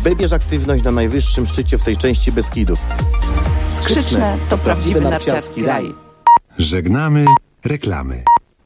wybierz aktywność na najwyższym szczycie w tej części Beskidów. Skrzyczne to prawdziwy narciarski raj. Żegnamy reklamy.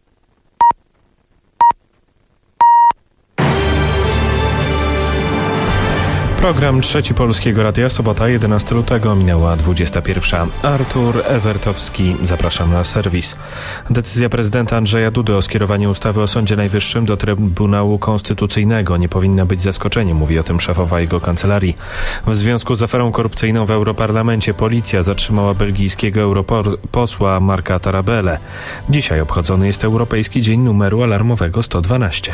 Program Trzeci Polskiego Radia, sobota 11 lutego, minęła 21. Artur Ewertowski, zapraszam na serwis. Decyzja prezydenta Andrzeja Dudy o skierowaniu ustawy o Sądzie Najwyższym do Trybunału Konstytucyjnego nie powinna być zaskoczeniem, mówi o tym szefowa jego kancelarii. W związku z aferą korupcyjną w Europarlamencie policja zatrzymała belgijskiego europosła Marka Tarabellę. Dzisiaj obchodzony jest Europejski Dzień Numeru Alarmowego 112.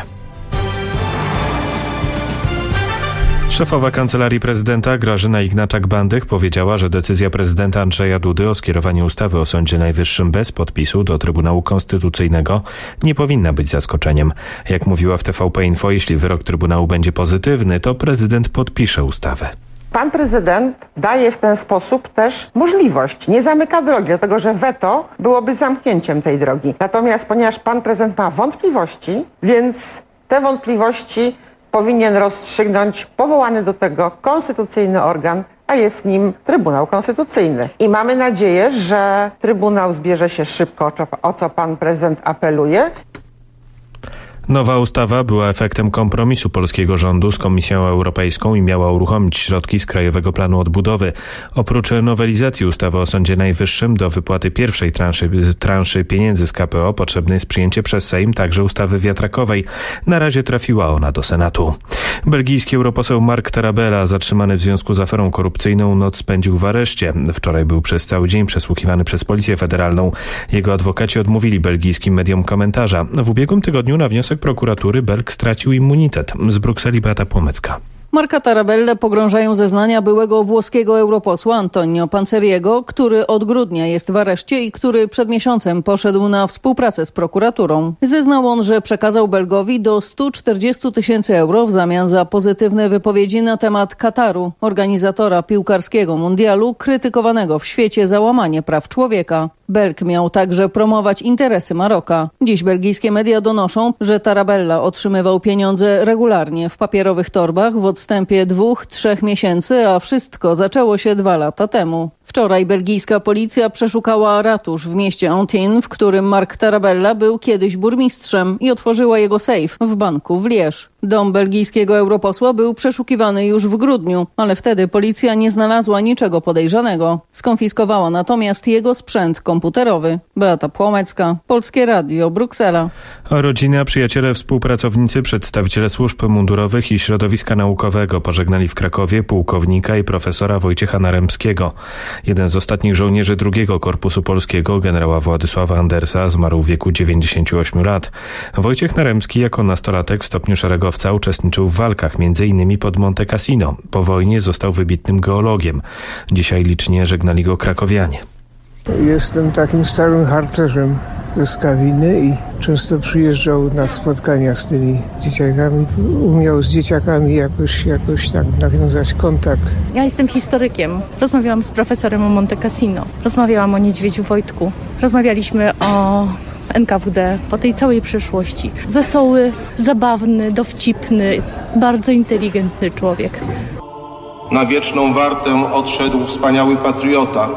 Szefowa Kancelarii Prezydenta Grażyna Ignaczak-Bandych powiedziała, że decyzja prezydenta Andrzeja Dudy o skierowaniu ustawy o Sądzie Najwyższym bez podpisu do Trybunału Konstytucyjnego nie powinna być zaskoczeniem. Jak mówiła w TVP Info, jeśli wyrok Trybunału będzie pozytywny, to prezydent podpisze ustawę. Pan prezydent daje w ten sposób też możliwość, nie zamyka drogi, dlatego że weto byłoby zamknięciem tej drogi. Natomiast ponieważ pan prezydent ma wątpliwości, więc te wątpliwości powinien rozstrzygnąć powołany do tego konstytucyjny organ, a jest nim Trybunał Konstytucyjny. I mamy nadzieję, że Trybunał zbierze się szybko, o co pan prezydent apeluje. Nowa ustawa była efektem kompromisu polskiego rządu z Komisją Europejską i miała uruchomić środki z Krajowego Planu Odbudowy. Oprócz nowelizacji ustawy o Sądzie Najwyższym do wypłaty pierwszej transzy pieniędzy z KPO potrzebne jest przyjęcie przez Sejm także ustawy wiatrakowej. Na razie trafiła ona do Senatu. Belgijski europoseł Mark Tarabella, zatrzymany w związku z aferą korupcyjną, noc spędził w areszcie. Wczoraj był przez cały dzień przesłuchiwany przez Policję Federalną. Jego adwokaci odmówili belgijskim mediom komentarza. W ubiegłym tygodniu na wniosek prokuratury Belg stracił immunitet. Z Brukseli Beata Płomecka. Marka Tarabellę pogrążają zeznania byłego włoskiego europosła Antonio Panzeriego, który od grudnia jest w areszcie i który przed miesiącem poszedł na współpracę z prokuraturą. Zeznał on, że przekazał Belgowi do 140 000 euro w zamian za pozytywne wypowiedzi na temat Kataru, organizatora piłkarskiego mundialu, krytykowanego w świecie za łamanie praw człowieka. Belg miał także promować interesy Maroka. Dziś belgijskie media donoszą, że Tarabella otrzymywał pieniądze regularnie w papierowych torbach w odstępie 2-3 miesięcy, a wszystko zaczęło się 2 lata temu. Wczoraj belgijska policja przeszukała ratusz w mieście Antibes, w którym Mark Tarabella był kiedyś burmistrzem, i otworzyła jego sejf w banku w Liège. Dom belgijskiego europosła był przeszukiwany już w grudniu, ale wtedy policja nie znalazła niczego podejrzanego. Skonfiskowała natomiast jego sprzęt komputerowy. Beata Płomecka, Polskie Radio, Bruksela. Rodzina, przyjaciele, współpracownicy, przedstawiciele służb mundurowych i środowiska naukowego pożegnali w Krakowie pułkownika i profesora Wojciecha Naremskiego. Jeden z ostatnich żołnierzy II Korpusu Polskiego, generała Władysława Andersa, zmarł w wieku 98 lat. Wojciech Naremski jako nastolatek w stopniu szeregowca uczestniczył w walkach, m.in. pod Monte Cassino. Po wojnie został wybitnym geologiem. Dzisiaj licznie żegnali go krakowianie. Jestem takim starym harcerzem ze Skawiny i często przyjeżdżał na spotkania z tymi dzieciakami. Umiał z dzieciakami jakoś tak nawiązać kontakt. Ja jestem historykiem. Rozmawiałam z profesorem o Monte Cassino. Rozmawiałam o Niedźwiedziu Wojtku. Rozmawialiśmy o NKWD, po tej całej przeszłości. Wesoły, zabawny, dowcipny, bardzo inteligentny człowiek. Na wieczną wartę odszedł wspaniały patriota,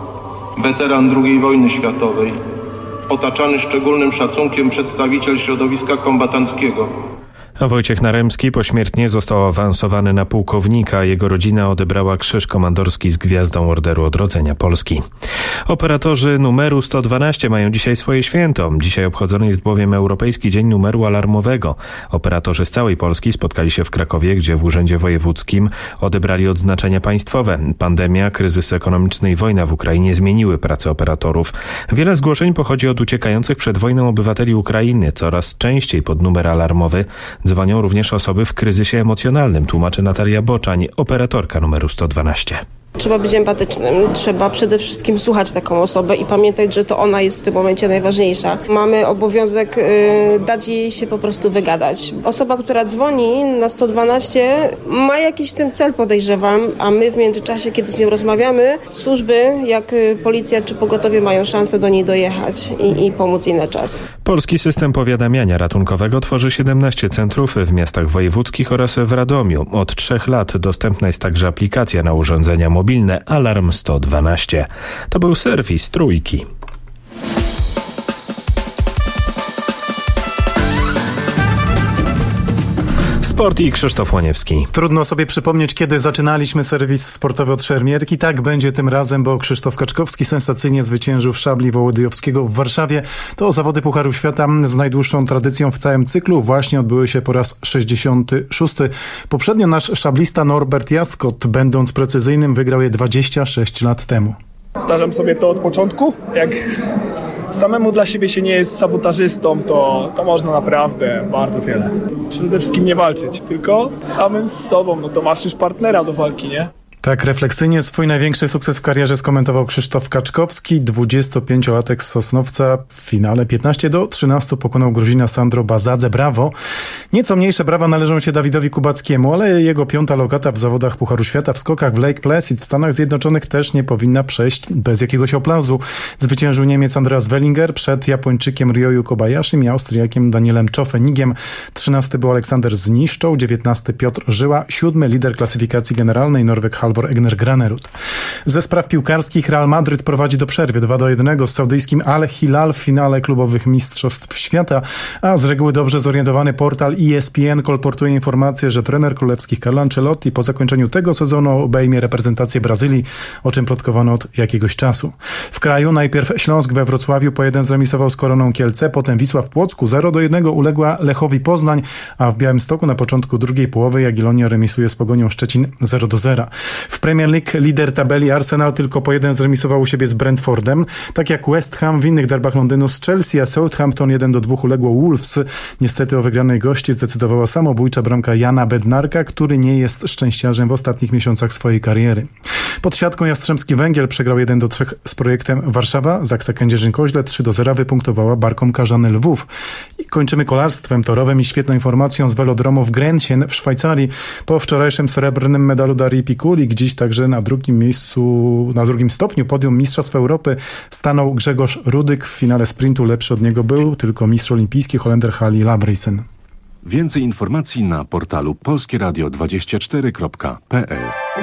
weteran II wojny światowej, otaczany szczególnym szacunkiem przedstawiciel środowiska kombatanckiego. Wojciech Naremski pośmiertnie został awansowany na pułkownika. Jego rodzina odebrała krzyż komandorski z gwiazdą Orderu Odrodzenia Polski. Operatorzy numeru 112 mają dzisiaj swoje święto. Dzisiaj obchodzony jest bowiem Europejski Dzień Numeru Alarmowego. Operatorzy z całej Polski spotkali się w Krakowie, gdzie w Urzędzie Wojewódzkim odebrali odznaczenia państwowe. Pandemia, kryzys ekonomiczny i wojna w Ukrainie zmieniły pracę operatorów. Wiele zgłoszeń pochodzi od uciekających przed wojną obywateli Ukrainy. Coraz częściej pod numer alarmowy dzwonią również osoby w kryzysie emocjonalnym, tłumaczy Natalia Boczań, operatorka numeru 112. Trzeba być empatycznym, trzeba przede wszystkim słuchać taką osobę i pamiętać, że to ona jest w tym momencie najważniejsza. Mamy obowiązek dać jej się po prostu wygadać. Osoba, która dzwoni na 112 ma jakiś ten cel, podejrzewam, a my w międzyczasie, kiedy z nią rozmawiamy, służby jak policja czy pogotowie mają szansę do niej dojechać i pomóc jej na czas. Polski system powiadamiania ratunkowego tworzy 17 centrów w miastach wojewódzkich oraz w Radomiu. Od 3 lat dostępna jest także aplikacja na urządzenia mobilne Alarm 112. To był serwis Trójki. Sport i Krzysztof Łaniewski. Trudno sobie przypomnieć, kiedy zaczynaliśmy serwis sportowy od szermierki. Tak będzie tym razem, bo Krzysztof Kaczkowski sensacyjnie zwyciężył w szabli Wołodyjowskiego w Warszawie. To zawody Pucharu Świata z najdłuższą tradycją w całym cyklu. Właśnie odbyły się po raz 66. Poprzednio nasz szablista Norbert Jastkot, będąc precyzyjnym, wygrał je 26 lat temu. Powtarzam sobie to od początku. Jak samemu dla siebie się nie jest sabotażystą, to można naprawdę bardzo wiele. Przede wszystkim nie walczyć, tylko samym z sobą, no to masz już partnera do walki, nie? Tak refleksyjnie swój największy sukces w karierze skomentował Krzysztof Kaczkowski. 25-latek z Sosnowca w finale 15-13 pokonał Gruzina Sandro Bazadze. Brawo! Nieco mniejsze brawa należą się Dawidowi Kubackiemu, ale jego 5. lokata w zawodach Pucharu Świata w skokach w Lake Placid w Stanach Zjednoczonych też nie powinna przejść bez jakiegoś aplauzu. Zwyciężył Niemiec Andreas Wellinger przed Japończykiem Ryoyu Kobayashim i Austriakiem Danielem Czofenigiem. 13 był Aleksander Zniszczoł, 19 Piotr Żyła, 7 lider klasyfikacji generalnej Norweg Halvor Egner Granerud. Ze spraw piłkarskich Real Madryt prowadzi do przerwy 2-1 z saudyjskim Al Hilal w finale klubowych mistrzostw świata, a z reguły dobrze zorientowany portal ESPN kolportuje informację, że trener królewskich Carlo Ancelotti po zakończeniu tego sezonu obejmie reprezentację Brazylii, o czym plotkowano od jakiegoś czasu. W kraju najpierw Śląsk we Wrocławiu po 1 zremisował z Koroną Kielce, potem Wisła w Płocku 0-1 uległa Lechowi Poznań, a w Białymstoku na początku drugiej połowy Jagiellonia remisuje z Pogonią Szczecin 0-0. W Premier League lider tabeli Arsenal tylko po 1 zremisował u siebie z Brentfordem, tak jak West Ham w innych derbach Londynu z Chelsea, a Southampton 1-2 uległo Wolves. Niestety o wygranej gości zdecydowała samobójcza bramka Jana Bednarka, który nie jest szczęściarzem w ostatnich miesiącach swojej kariery. Pod siatką Jastrzębski Węgiel przegrał 1-3 z Projektem Warszawa. Zaksa Kędzierzyn-Koźle 3-0 wypunktowała Barkom Karzany Lwów. I kończymy kolarstwem torowym i świetną informacją z velodromu w Grenchen w Szwajcarii. Po wczorajszym srebrnym medalu Darii Pikulik dziś także na drugim stopniu podium Mistrzostw Europy stanął Grzegorz Rudyk. W finale sprintu lepszy od niego był tylko mistrz olimpijski Holender Hali Labrisen. Więcej informacji na portalu polskieradio24.pl.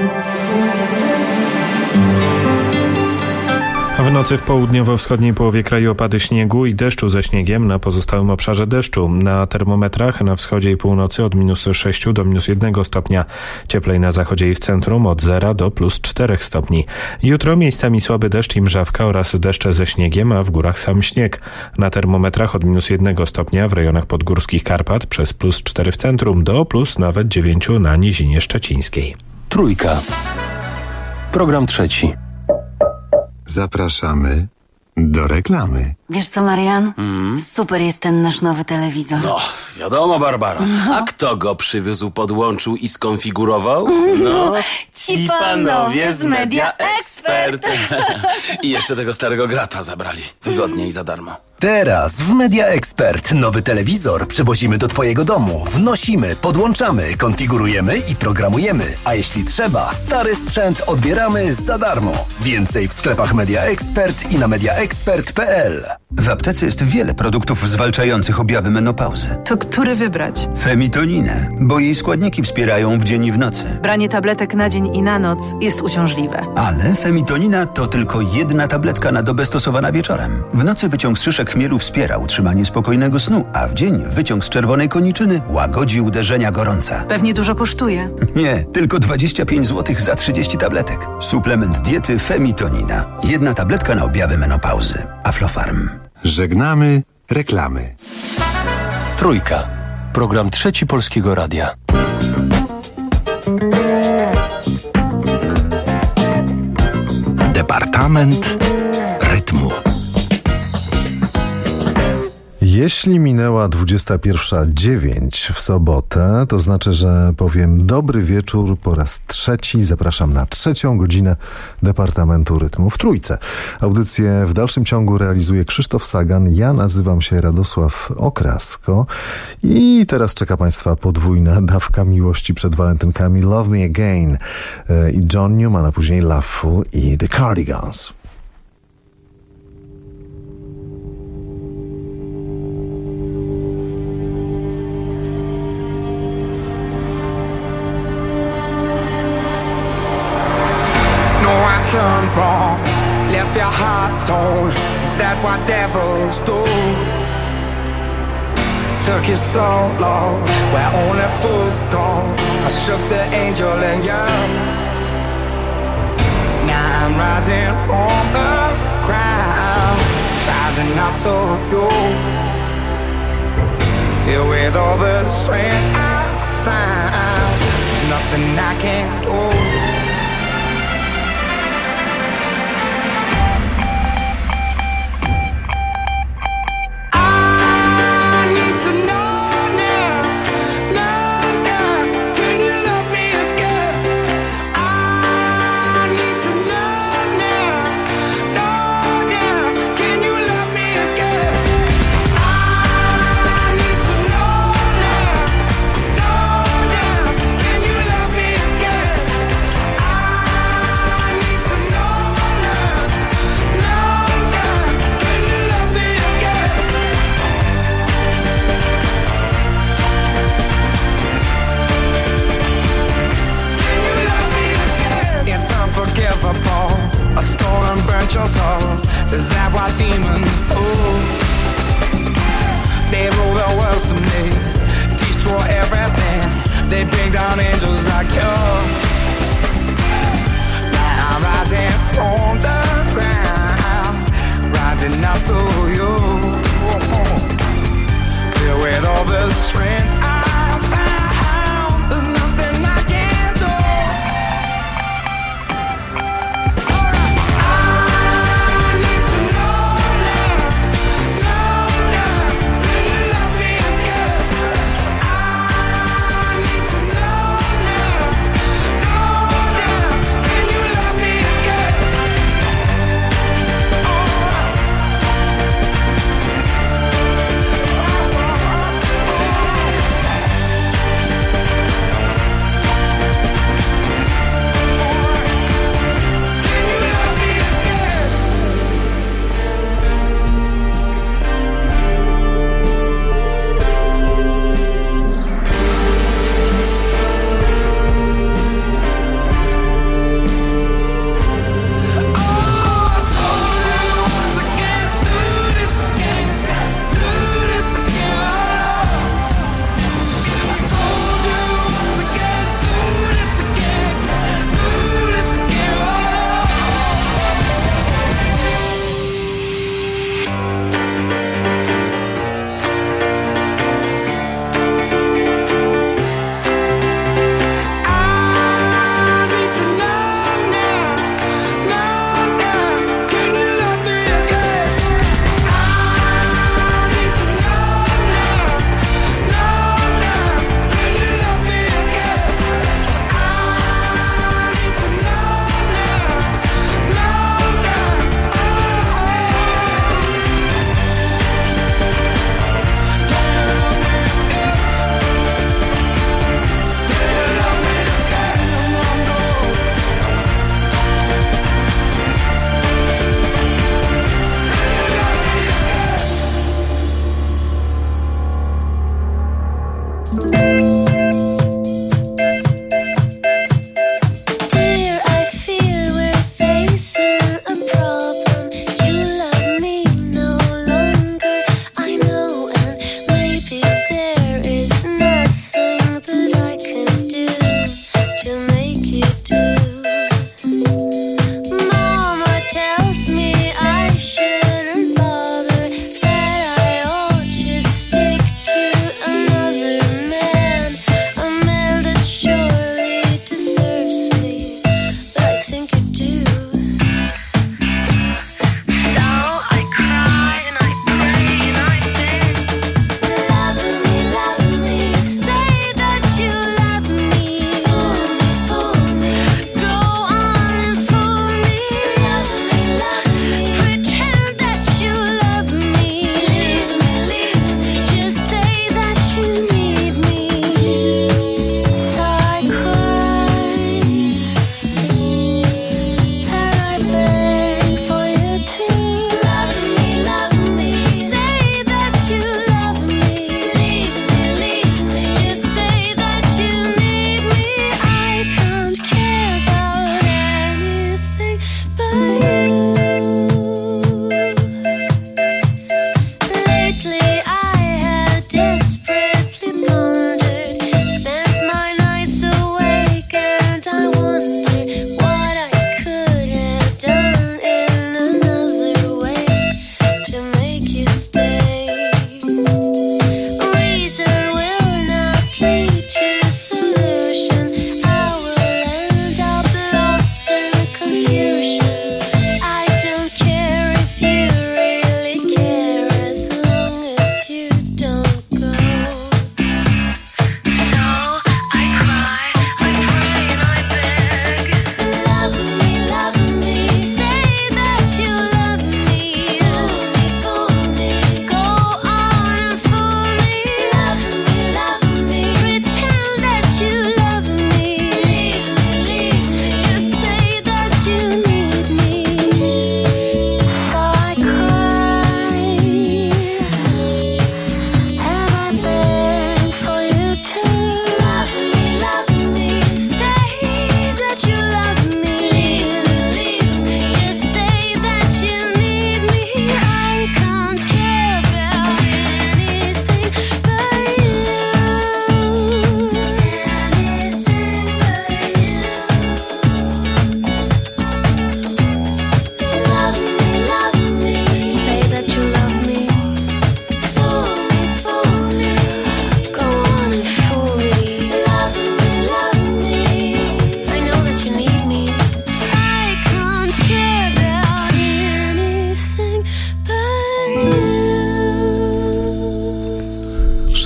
W nocy w południowo-wschodniej połowie kraju opady śniegu i deszczu ze śniegiem, na pozostałym obszarze deszczu. Na termometrach na wschodzie i północy od -6 do -1 stopnia. Cieplej na zachodzie i w centrum od 0 do +4 stopni. Jutro miejscami słaby deszcz i mrzawka oraz deszcze ze śniegiem, a w górach sam śnieg. Na termometrach od -1 stopnia w rejonach podgórskich Karpat, przez +4 w centrum do nawet 9 na nizinie szczecińskiej. Trójka. Program trzeci. Zapraszamy do reklamy. Wiesz co, Marian? Super jest ten nasz nowy telewizor. No, wiadomo, Barbara. A kto go przywiózł, podłączył i skonfigurował? No, ci panowie z Media Expert. I jeszcze tego starego grata zabrali. Wygodnie i za darmo. Teraz w Media Expert nowy telewizor przywozimy do Twojego domu. Wnosimy, podłączamy, konfigurujemy i programujemy. A jeśli trzeba, stary sprzęt odbieramy za darmo. Więcej w sklepach Media Expert i na mediaexpert.pl. W aptece jest wiele produktów zwalczających objawy menopauzy. To który wybrać? Femitoninę, bo jej składniki wspierają w dzień i w nocy. Branie tabletek na dzień i na noc jest uciążliwe. Ale femitonina to tylko jedna tabletka na dobę stosowana wieczorem. W nocy wyciąg z szyszek chmielu wspiera utrzymanie spokojnego snu, a w dzień wyciąg z czerwonej koniczyny łagodzi uderzenia gorąca. Pewnie dużo kosztuje. Nie, tylko 25 zł za 30 tabletek. Suplement diety Femitonina. Jedna tabletka na objawy menopauzy. Aflofarm. Żegnamy reklamy. Trójka. Program trzeci Polskiego Radia. Departament rytmu. Jeśli minęła 21:09 w sobotę, to znaczy, że powiem dobry wieczór po raz trzeci. Zapraszam na 3. godzinę Departamentu Rytmu w Trójce. Audycję w dalszym ciągu realizuje Krzysztof Sagan. Ja nazywam się Radosław Okrasko i teraz czeka Państwa podwójna dawka miłości przed walentynkami. Love Me Again i John Newman, a później Loveful i The Cardigans. Done wrong, left your heart torn. Is that what devils do? Took you so long, where only fools go. I shook the angel in you. Now I'm rising from the ground, rising up to you. Filled with all the strength I found, there's nothing I can't do. A stone and burnt your soul. Is that what demons do? They rule the world to me, destroy everything. They bring down angels like you. Now I'm rising from the ground, rising up to you. Filled with all the strength I found, there's nothing I can't do.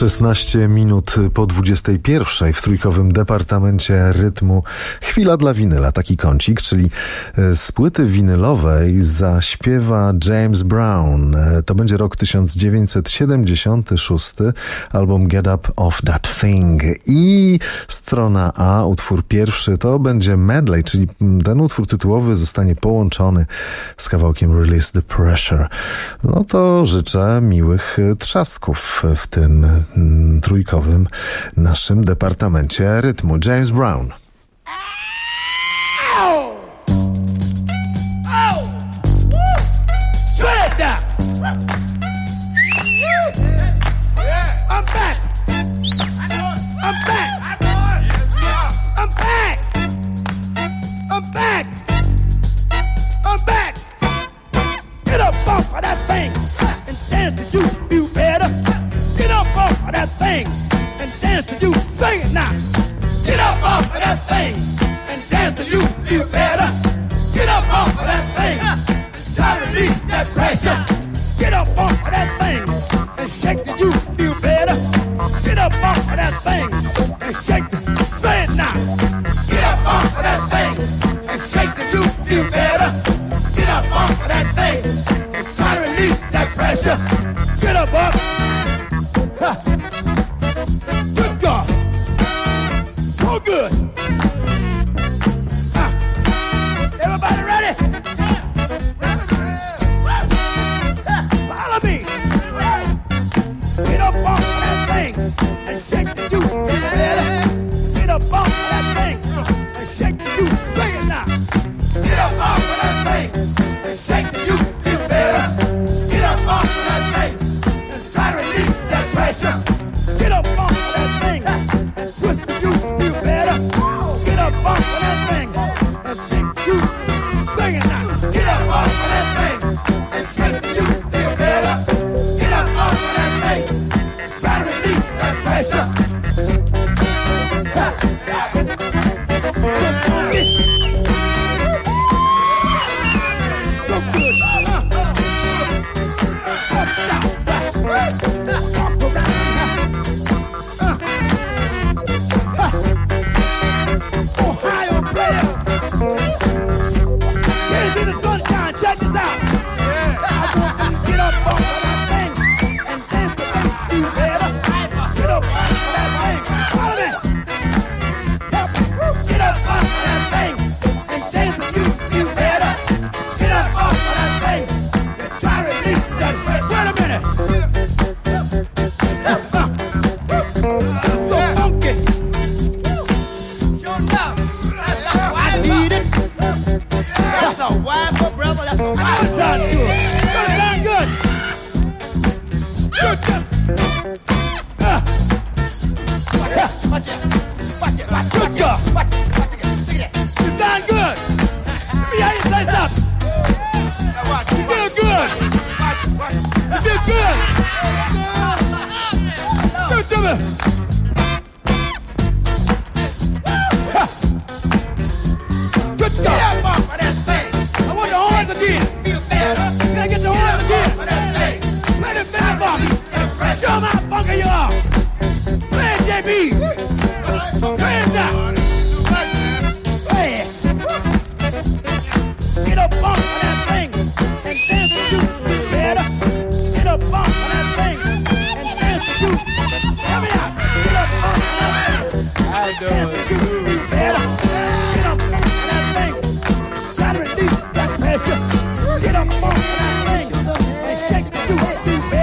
16 minut po 21 w trójkowym Departamencie Rytmu. Chwila dla winyla, taki kącik, czyli z płyty winylowej zaśpiewa James Brown. To będzie rok 1976, album Get Up Off That Thing. I strona A, utwór pierwszy, to będzie medley, czyli ten utwór tytułowy zostanie połączony z kawałkiem Release the Pressure. No to życzę miłych trzasków w tym trójkowym naszym Departamencie Rytmu. James Brown.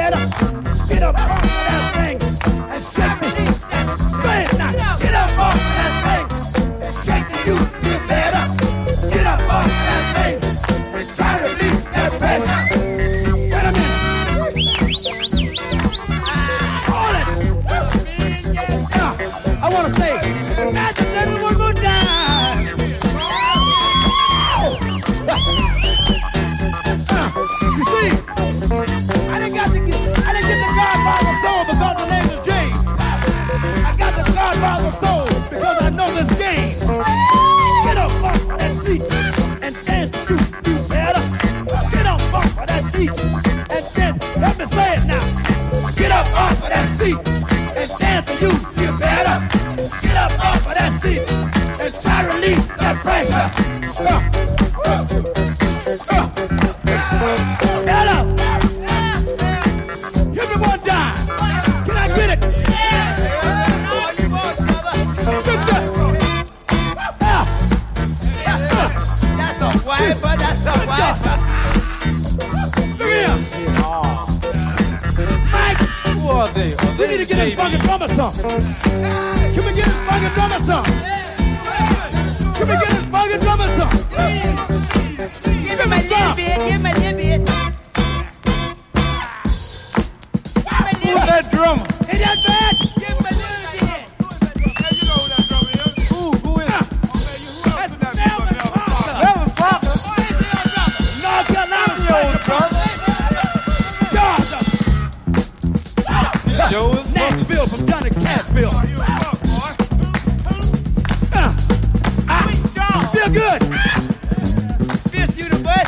Get up off Hello. Give me one time. Can I get it? That's a wiper. That's a wiper. Look here. Mike. Who are they? We need to get this fucking drummer some. Can we get this fucking drummer some? Can we get this fucking drummer some? Give me a little bit. Give me a little bit. Who's that drummer? Is that bad? Give me a little bit. Hey, you know who that drummer is? Who is it? That's Melvin Parker. Melvin Parker? North Carolina, old brother. Georgia. This show is Nashville from Johnny Cashville. Feel good. Fist you the butt.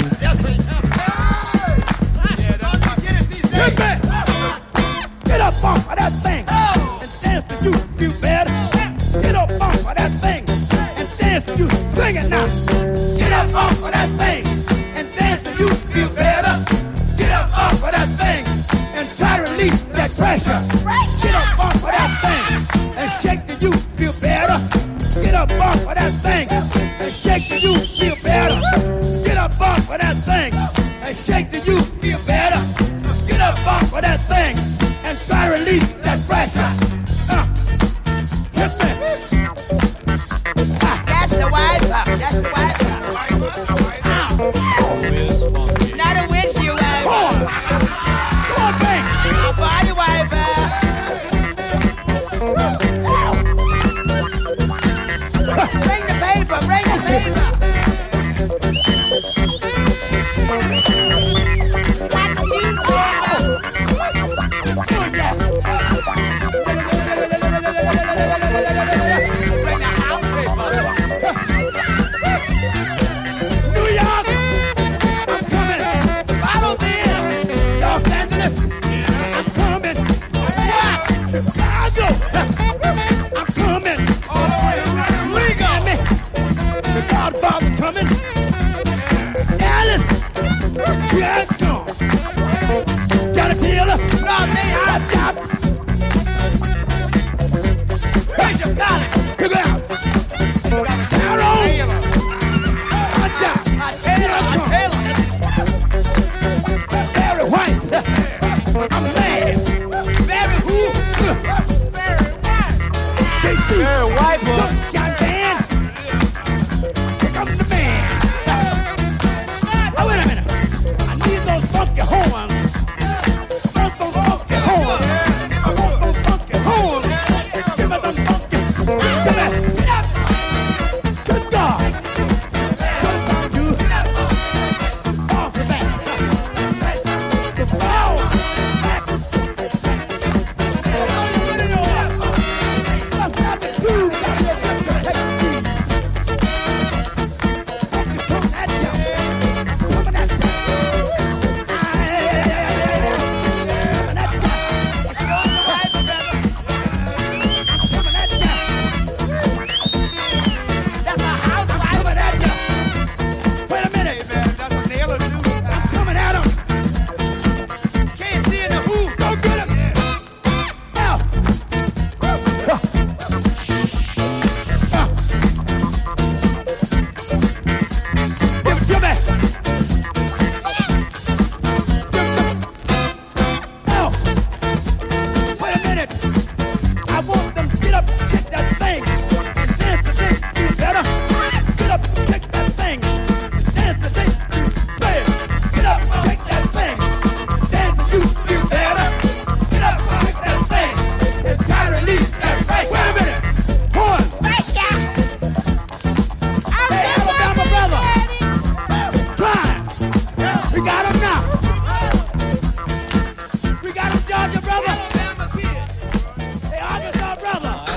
Get back. Get up off of that thing and dance to you feel better. Get up off of that thing and dance to you. Sing it now. Get up off of that thing and dance to you feel better. Get up off of that thing and try to release that pressure. Get up off of that thing and shake till you feel better. Get up off of that thing and shake till you feel better. Get up off of that thing and shake till you feel better. Get up off of that thing and try to release that pressure. Hit me. That's the wiper. That's the wiper. Not a windshield wiper. Come on, bang. Body wiper. Bring the paper. Bring the paper.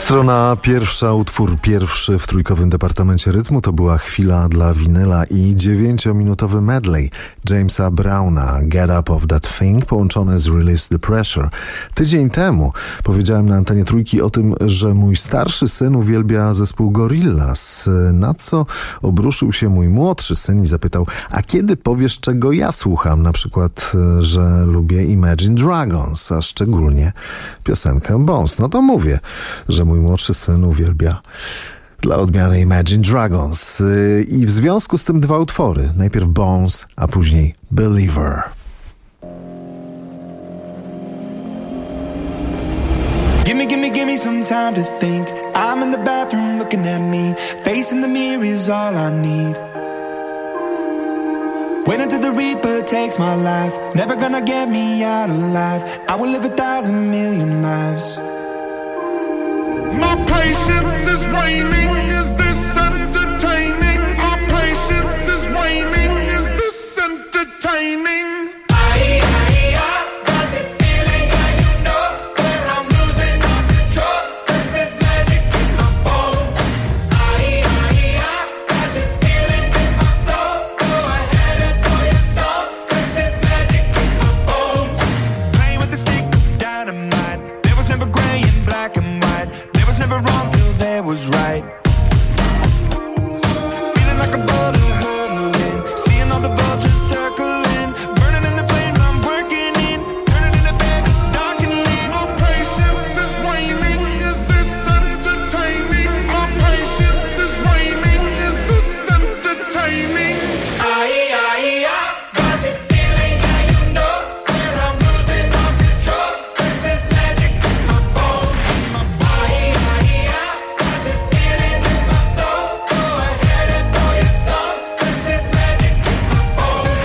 Strona pierwsza, utwór pierwszy w trójkowym departamencie rytmu to była Chwila dla winyla i 9-minutowy medley Jamesa Browna Get Up of That Thing połączone z Release the Pressure. Tydzień temu powiedziałem na antenie trójki o tym, że mój starszy syn uwielbia zespół Gorillaz, na co obruszył się mój młodszy syn i zapytał, a kiedy powiesz, czego ja słucham? Na przykład, że lubię Imagine Dragons, a szczególnie piosenkę Bones. No to mówię, że mój młodszy syn uwielbia dla odmiany Imagine Dragons. I w związku z tym dwa utwory. Najpierw Bones, a później Believer. Give me some time to think. I'm in the bathroom looking at me. Facing the mirror is all I need. Wait until the Reaper takes my life. Never gonna get me out alive. I will live 1,000 million lives. My patience is waning, is this entertaining? Our patience is waning, is this entertaining? Got this feeling, yeah, you know, where I'm losing all control. There's this magic in my bones. Got this feeling in my soul. Go ahead and throw your stuff. There's this magic in my bones. Playing with the stick of dynamite. There was never gray and black and white. There was never wrong till there was right. Feeling like a bullet hurtling, seeing all the vultures circling, burning in the flames I'm working in, turning in the bed it's darkening. Our patience is waning, is this entertaining? Our patience is waning, is this entertaining? Got this feeling, yeah, you know, where I'm losing all control. There's this magic in my bones. Got this feeling in my soul. Go ahead and throw your stuff. There's this magic in my bones.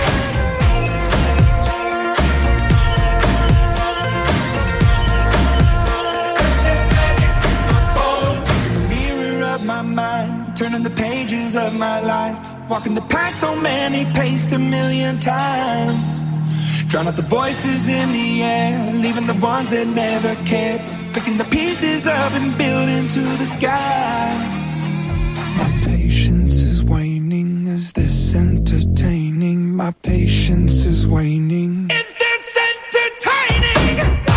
There's this magic in my bones. In the mirror of my mind, turning the pages of my life. Walking the path so many paced 1,000,000 times. Drown out the voices in the air, leaving the ones that never cared. Picking the pieces up and building to the sky. My patience is waning, is this entertaining? My patience is waning. Is this entertaining?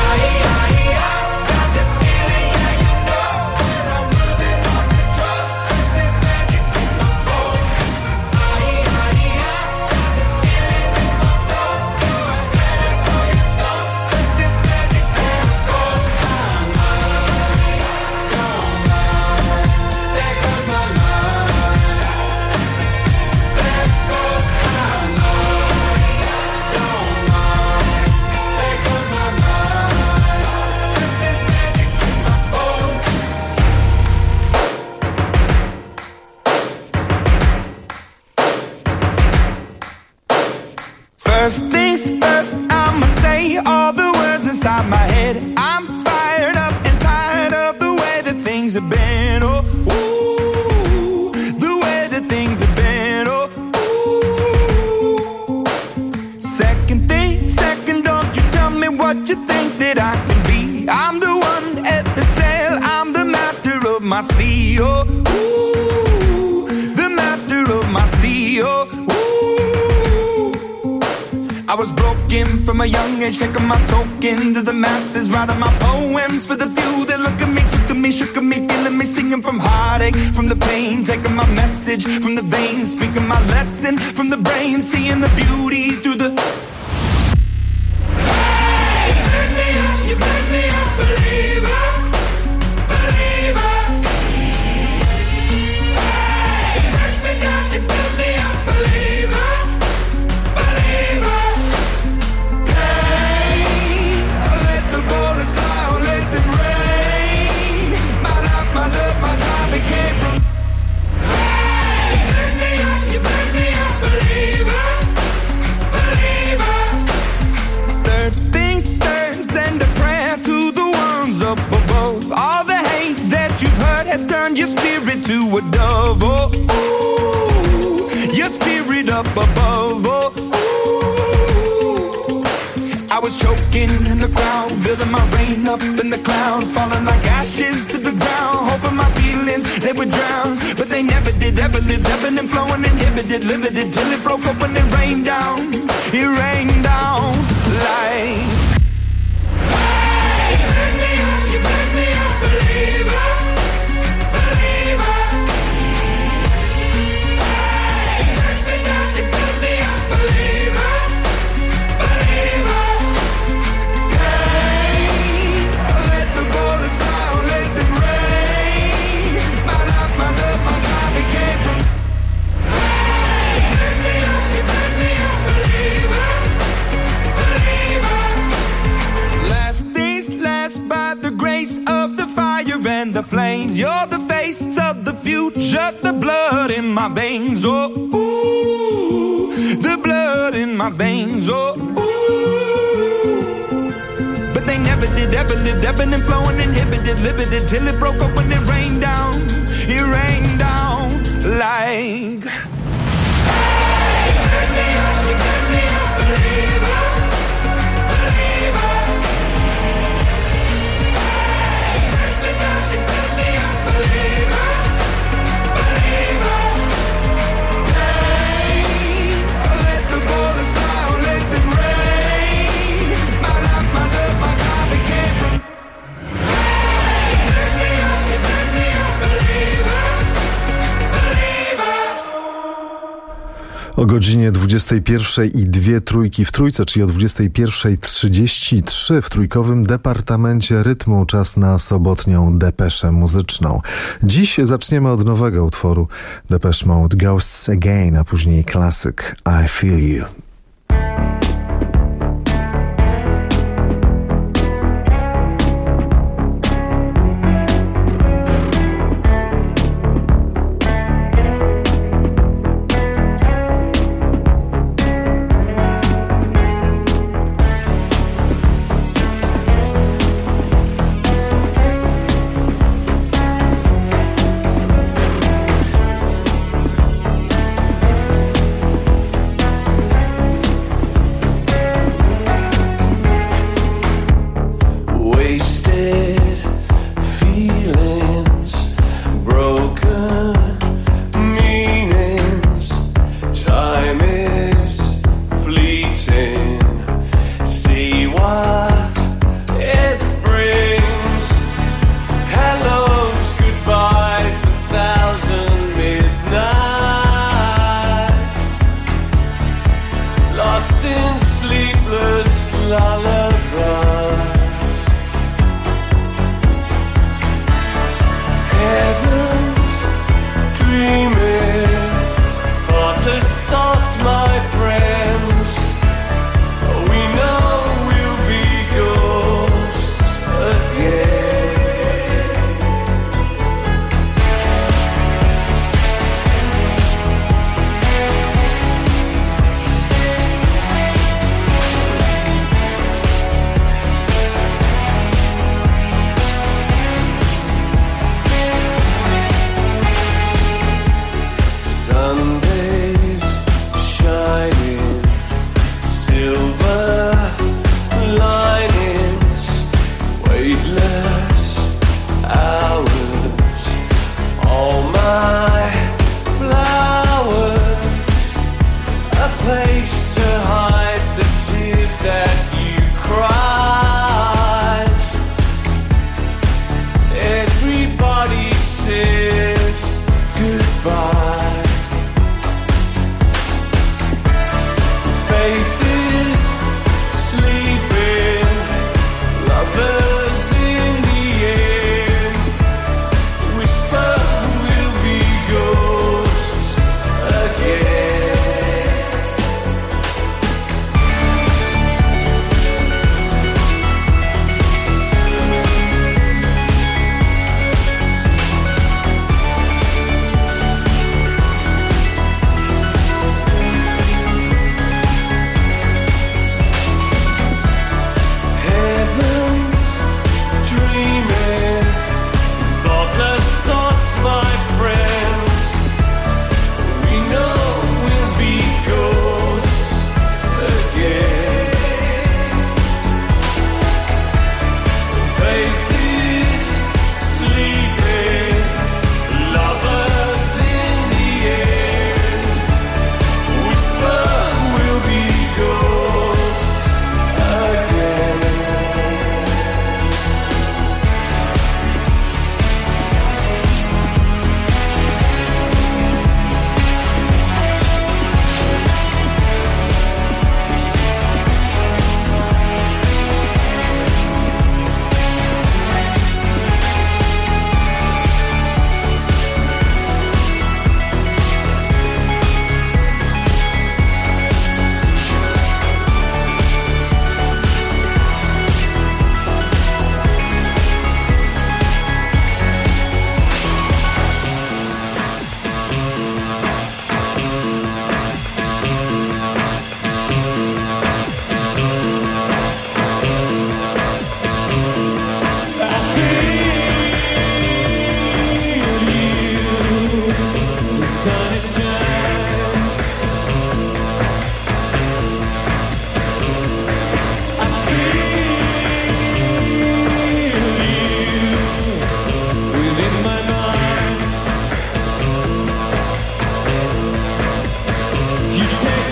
Got this feeling, yeah, you know, where I'm losing all control. Is this magic in my bones? Got this feeling in my soul. Go ahead and throw your stuff. Is this magic in my bones? There goes my mind. There goes my mind. Don't mind. There goes my mind. Is this magic in my bones? First things first, I'ma say all the words inside my head. I'm fired up and tired of the way that things have been. Oh, ooh, the way that things have been. Oh, ooh. Second, don't you tell me what you think that I can be. I'm the one at the sail, I'm the master of my sea. Oh, ooh, the master of my sea. Oh, ooh. I was broken from a young age, taking my soak into the masses, writing my poems for the few that look at me, took to me, shook at me, feeling me, singing from heartache, from the pain, taking my message from the veins, speaking my lesson from the brain, seeing the beauty through the... You make me a believer, believer. You break me down, you build me up, believer, believer. Pain, let the bullets fly, let them rain. My life, my love, my time, it came from. You make me a believer, believer. Third things third, send a prayer to the ones up above. All the hate that you've heard has turned your spirit to a dove. Oh, ooh, your spirit up above. Oh, ooh. I was choking in the crowd, building my rain up in the cloud, falling like ashes to the ground. they would drown. But they never did, ever lived, ebbing and flowing, inhibited, limited, till it broke up and it rained down. It rained down like... Hey, you make me a believer, believer. Hey, you make me a believer, believer. Hey, let the bullets fly, let them rain. My life, my love, my God, it came from... Hey, you make me a believer, believer. Last days last by the grace of the fire and the flames. You're the face of the future, the blood in my veins. Oh, ooh, the blood in my veins. Oh, ooh. But they never did, ever lived, ebbing and flowing, inhibited, limited, till it broke up when it rained down. It rained down like... Hey, you make me a believer, believer. O godzinie 21:02 w Trójce, czyli o 21:33 w Trójkowym Departamencie Rytmu. Czas na sobotnią depeszę muzyczną. Dziś zaczniemy od nowego utworu Depeche Mode, Ghosts Again, a później klasyk I Feel You.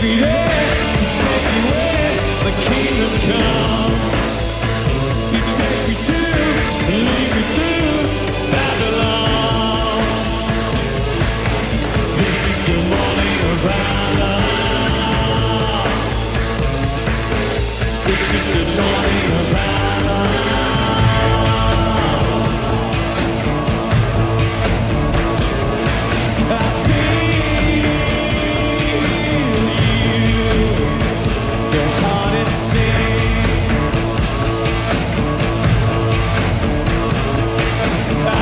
me there, you take me where the kingdom comes. You take me to and lead me through Babylon. This is the morning of valor. This is the dawning of valor. I feel you, your heart it sings. I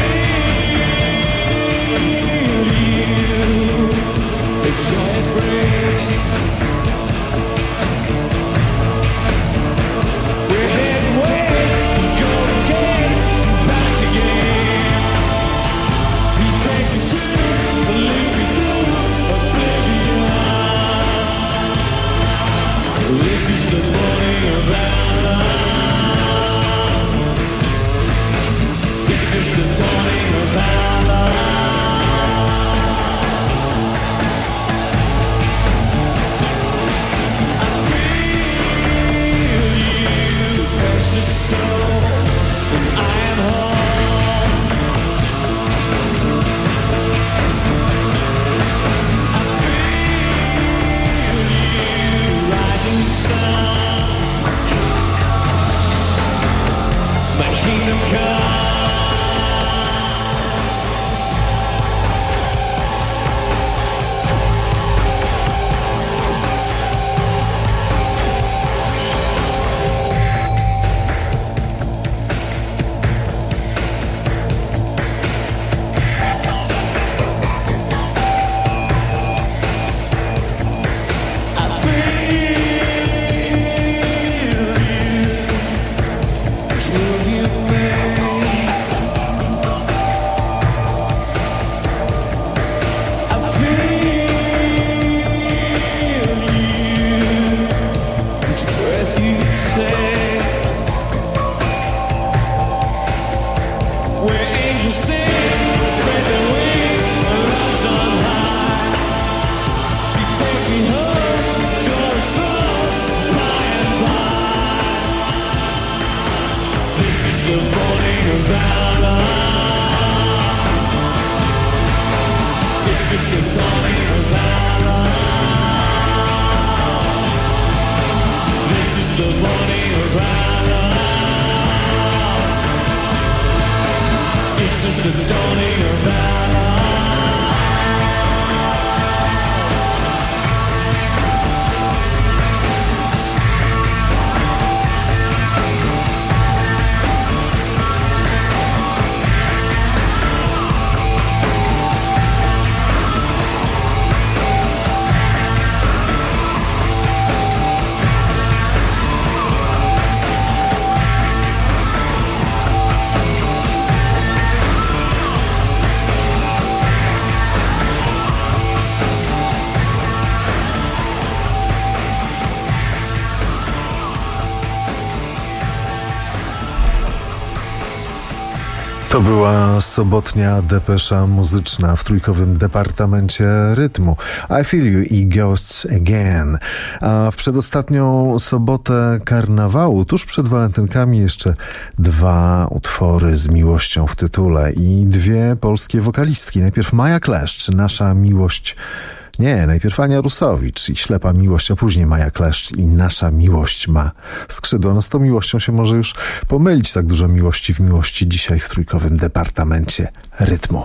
feel you, the joy it brings. We're heading west, it's golden gates, back again. You take me to, and lead me through oblivion. This is the morning of valor. This is the dawning of valor. I feel you, precious soul, when I am home. I feel you, rising sun. My kingdom come. I feel you, will you make? I feel you, each breath you take. Where angels sing, spread their wings, rise on high. You take me home to your soul, by and by. This is the morning of valor. This is the dawning of valor. This is the morning of valor. This is the dawning of valor. To była sobotnia depesza muzyczna w trójkowym departamencie rytmu. I Feel You i Ghosts Again. A w przedostatnią sobotę karnawału, tuż przed walentynkami, jeszcze dwa utwory z miłością w tytule i dwie polskie wokalistki. Najpierw Maja Kleszcz, Nasza miłość... Nie, najpierw Ania Rusowicz i Ślepa miłość, a później Maja Kleszcz i Nasza miłość ma skrzydła. No z tą miłością się może już pomylić, tak dużo miłości w miłości dzisiaj w trójkowym departamencie rytmu.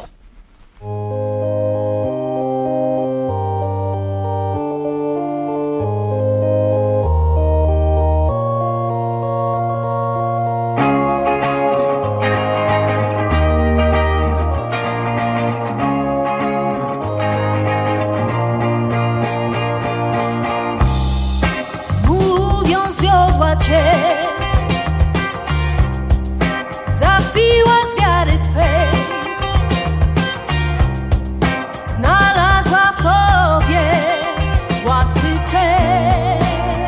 Zapiła z wiary twej, znalazła w tobie łatwy cel.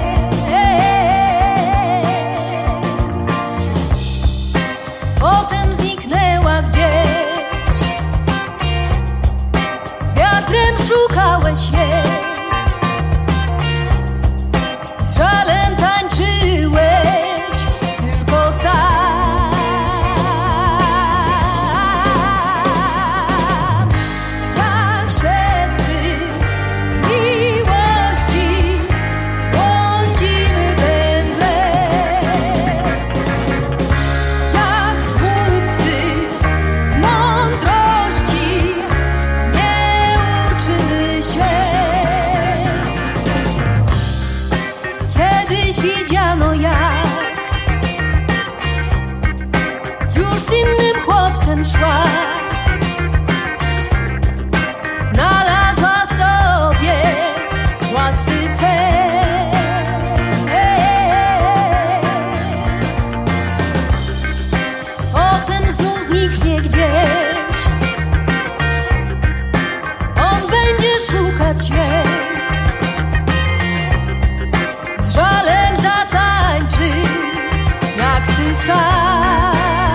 Potem zniknęła gdzieś, z wiatrem szukałeś jej, szła, znalazła sobie łatwy cel. Potem znów zniknie gdzieś, on będzie szukać jej, z żalem zatańczy jak ty sam.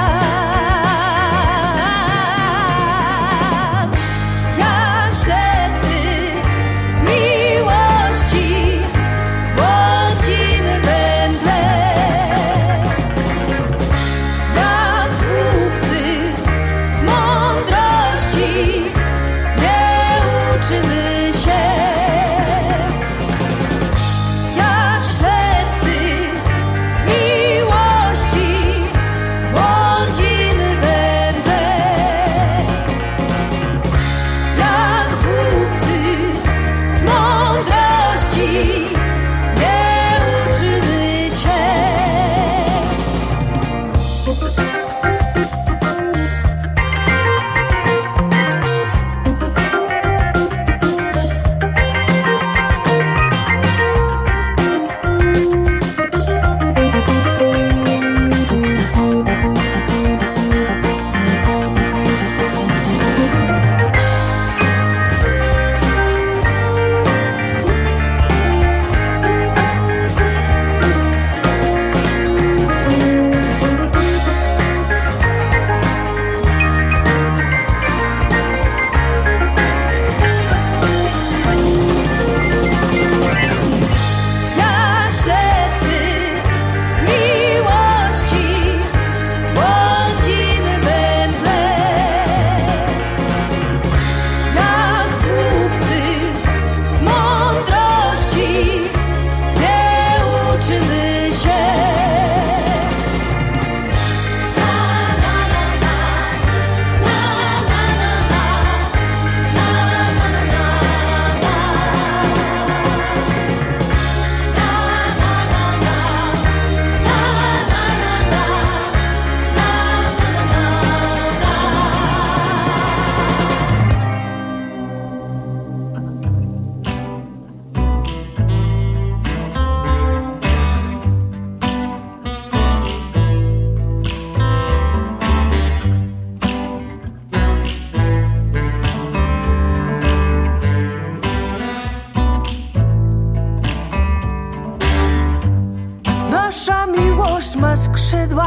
Jak ślepcy w miłości błądzimy we mgle, jak głupcy z mądrości nie uczymy się. Jak ślepcy w miłości błądzimy we mgle, jak głupcy z mądrości nie uczymy się. Jak ślepcy w miłości błądzimy we mgle, jak głupcy z mądrości nie uczymy się. Nasza miłość ma skrzydła,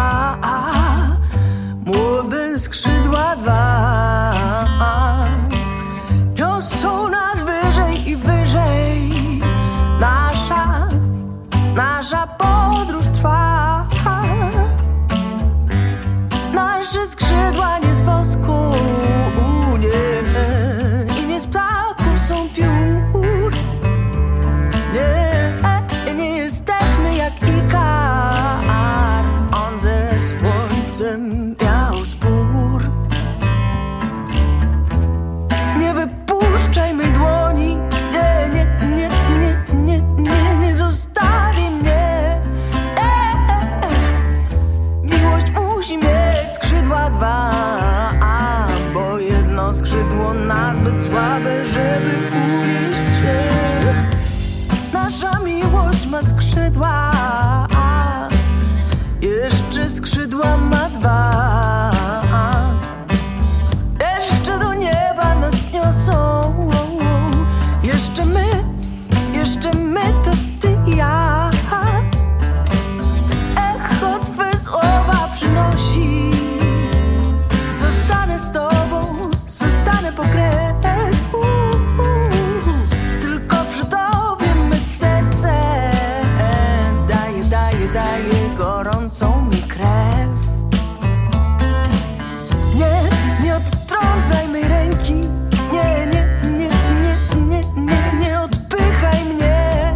młode skrzydła dwa. Niosą nas wyżej i wyżej, nasza podróż trwa. Nasze skrzydła nie z wosku, nie, i nie z ptaków są piór. Nie jesteśmy jak Ikar, on ze słońcem miał spór. Nie wypuszczaj mych dłoni, nie zostawi mnie. Miłość musi mieć skrzydła dwa, bo jedno skrzydło nazbyt słabe, żeby unieść się. Nasza miłość ma skrzydła, jeszcze skrzydła ma dwa. Jeszcze do nieba nas niosą, jeszcze my to ty i ja. Echo twe słowa przynosi, zostanę z tobą, zostanę po kresku. Tylko przy tobie me serce daje gorącą mi krew. Nie odtrącaj mej ręki, nie odpychaj mnie.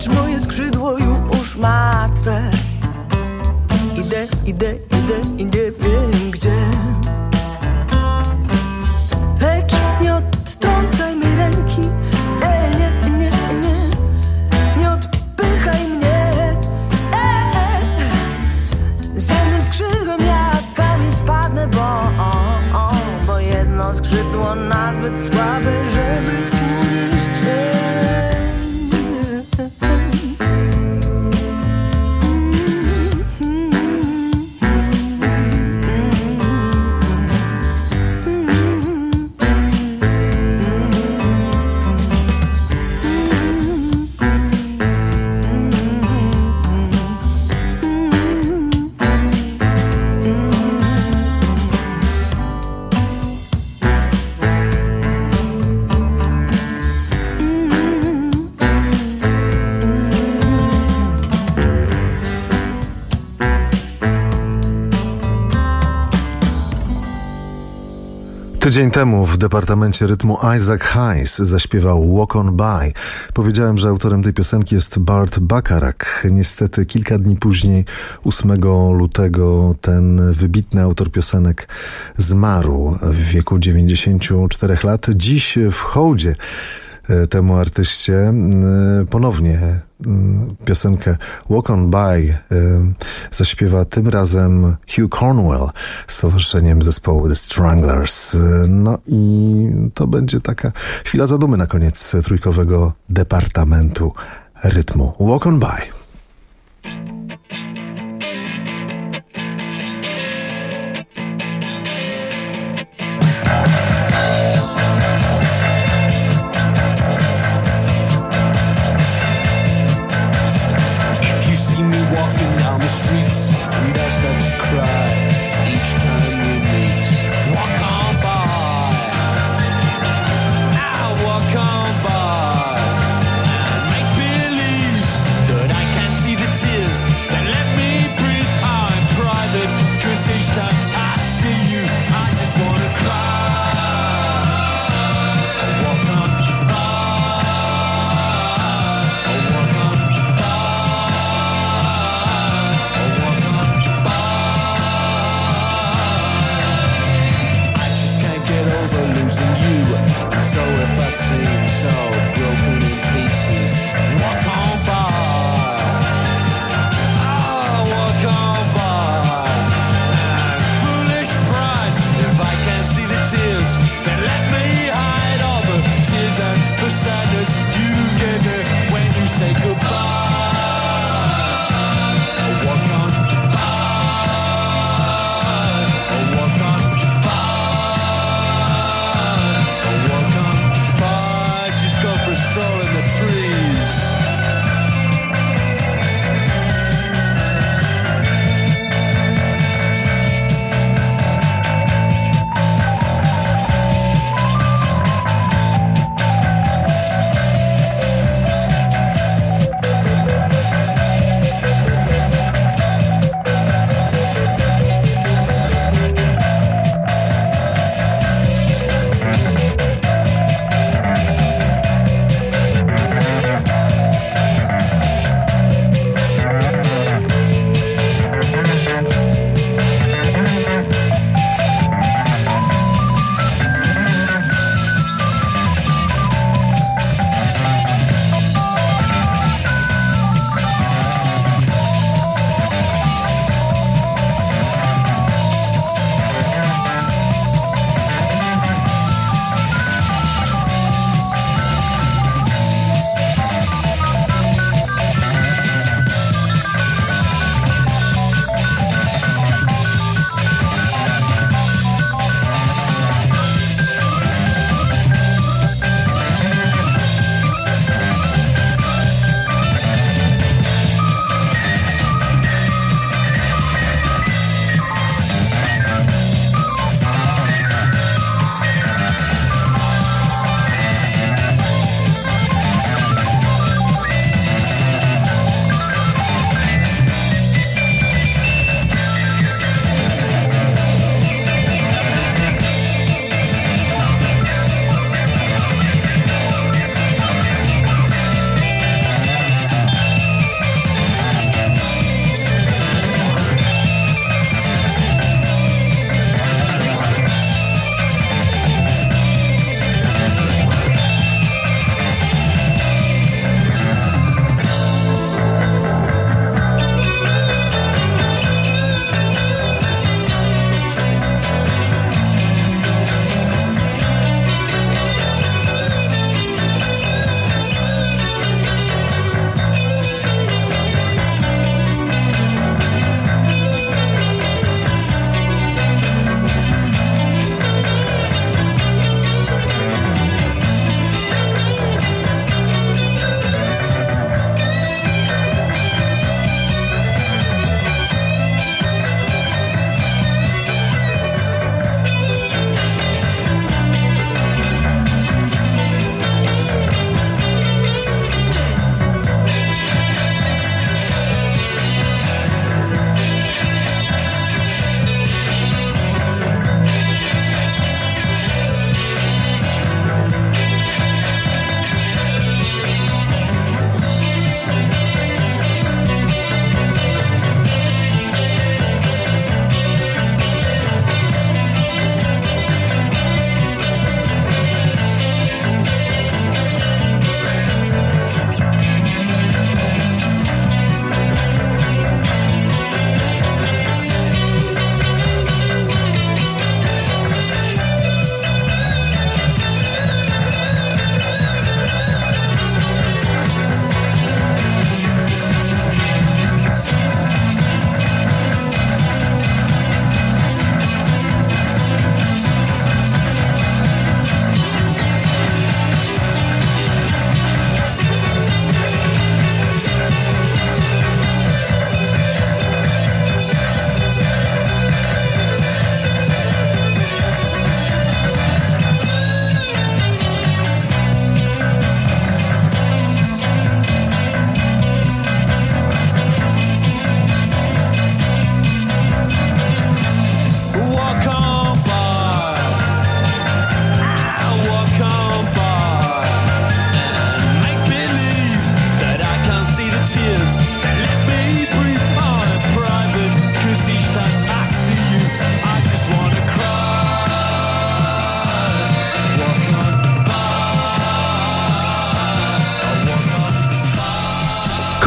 lecz moje skrzydło już martwe. Idę i nie wiem gdzie. Lecz nie odtrącaj mi ręki, nie odpychaj mnie. Z jednym skrzydłem jak kamień spadnę, bo jedno skrzydło nazbyt słabe, żeby unieść cię. Tydzień temu w Departamencie Rytmu Isaac Hayes zaśpiewał Walk On By. Powiedziałem, że autorem tej piosenki jest Burt Bacharach. Niestety kilka dni później, 8 lutego, ten wybitny autor piosenek zmarł w wieku 94 lat. Dziś w hołdzie temu artyście ponownie piosenkę Walk On By zaśpiewa tym razem Hugh Cornwell z towarzyszeniem zespołu The Stranglers. No i to będzie taka chwila zadumy na koniec trójkowego Departamentu Rytmu. Walk On By. That I can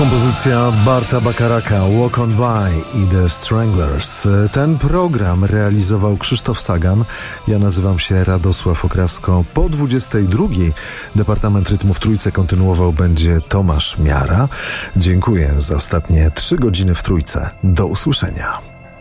Kompozycja Barta Bakaraka, Walk on By i The Stranglers. Ten program realizował Krzysztof Sagan. Ja nazywam się Radosław Okrasko. Po 22:00 Departament Rytmu w Trójce kontynuował będzie Tomasz Miara. Dziękuję za ostatnie 3 godziny w Trójce. Do usłyszenia.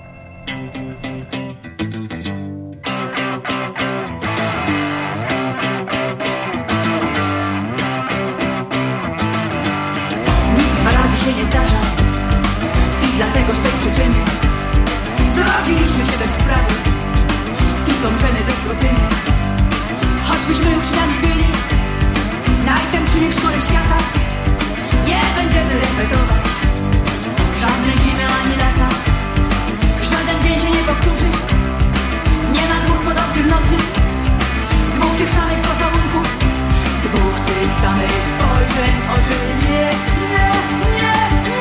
Się nie zdarza i dlatego z tej przyczyny zrodziliśmy się bez sprawy i dążymy bez rutyny. Choćbyśmy uczniami byli najtępszymi w szkole świata, nie będziemy repetować żadnej zimy ani lata. Żaden dzień się nie powtórzy, nie ma 2 podobnych nocy, 2 tych samych pocałunków, 2 tych samych spojrzeń oczy. Nie, nie, nie.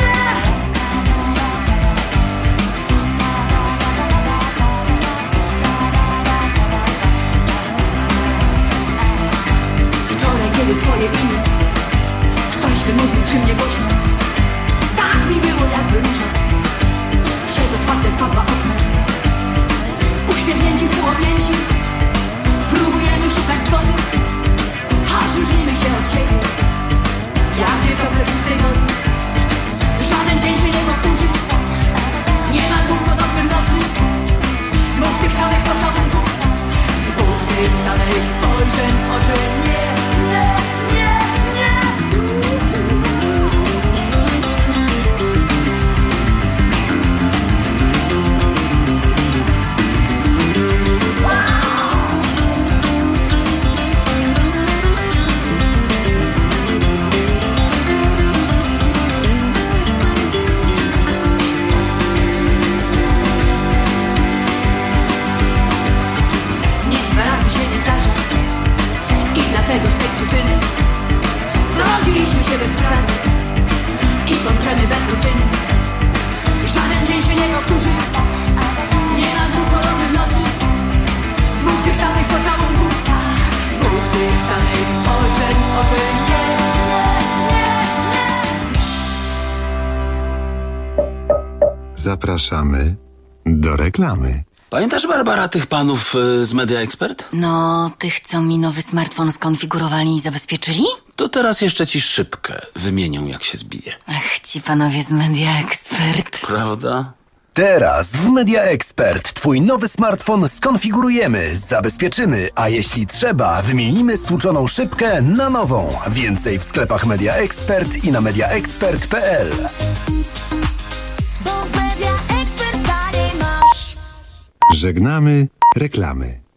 Kiedy twoje imię ktoś wymówił przy mnie głośno, tak mi było jakby róża przez otwarte wpadła okno. Uśmiechnięci, półobjęci, próbujemy szukać zgody, choć różnimy się od siebie jak dwie krople czystej wody. Żaden dzień się nie powtórzy, nie ma 2 podobnych nocy, 2 tych samych pocałunków, 2 tych samych spojrzeń oczy. Nie, nie, nie, nie. Nic 2 razy się nie zdarza i dlatego z tej przyczyny zrodziliśmy się bez sprawy i kończymy bez rutyny. Żaden dzień się nie powtórzy, nie ma 2 podobnych nocy, 2 tych samych pocałunków, 2 tych samych spojrzeń oczy. Nie, nie, nie. Zapraszamy do reklamy. Pamiętasz, Barbara, tych panów z Media Expert? No, tych, co mi nowy smartfon skonfigurowali i zabezpieczyli? To teraz jeszcze ci szybkę wymienią, jak się zbije. Ach, ci panowie z Media Expert. Prawda? Teraz w Media Expert twój nowy smartfon skonfigurujemy, zabezpieczymy, a jeśli trzeba, wymienimy stłuczoną szybkę na nową. Więcej w sklepach Media Expert i na mediaexpert.pl. Żegnamy reklamy.